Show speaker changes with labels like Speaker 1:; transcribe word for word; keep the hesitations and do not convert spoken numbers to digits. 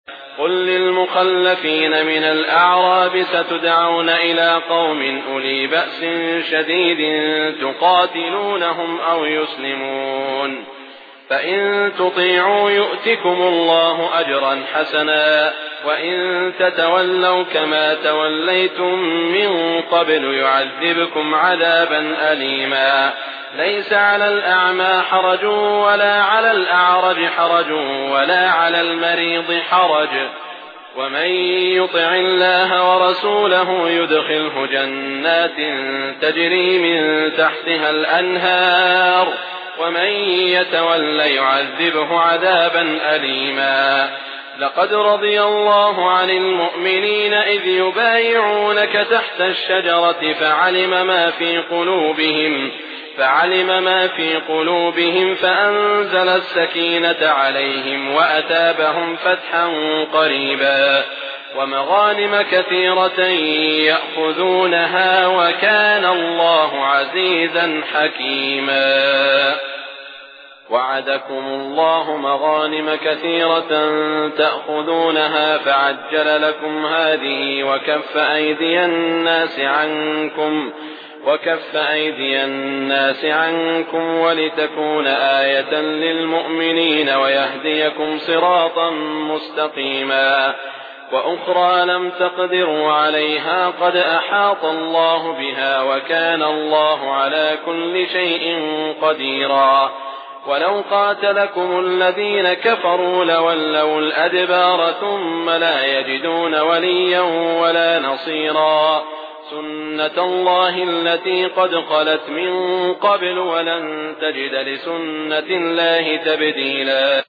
Speaker 1: قل للمخلفين من الأعراب ستدعون إلى قوم أولي بأس شديد تقاتلونهم أو يسلمون، فإن تطيعوا يؤتكم الله أجرا حسنا، وإن تتولوا كما توليتم من قبل يعذبكم عذابا أليما. ليس على الأعمى حرج ولا على الأعرج حرج ولا على المريض حرج، ومن يطع الله ورسوله يدخله جنات تجري من تحتها الأنهار، ومن يتول يعذبه عذابا أليما. لقد رضي الله عن المؤمنين إذ يبايعونك تحت الشجرة فعلم ما في قلوبهم فعلم ما في قلوبهم فأنزل السكينة عليهم وأتابهم فتحا قريبا ومغانم كثيرة يأخذونها وكان الله عزيزا حكيما. وعدكم الله مغانم كثيرة تأخذونها فعجل لكم هذه وكف أيدي الناس عنكم وكف أيدي الناس عنكم ولتكون آية للمؤمنين ويهديكم صراطا مستقيما. وأخرى لم تقدروا عليها قد أحاط الله بها وكان الله على كل شيء قديرا. ولو قاتلكم الذين كفروا لولوا الأدبار ثم لا يجدون وليا ولا نصيرا. سنة الله التي قد خلت من قبل ولن تجد لسنة الله تبديلا.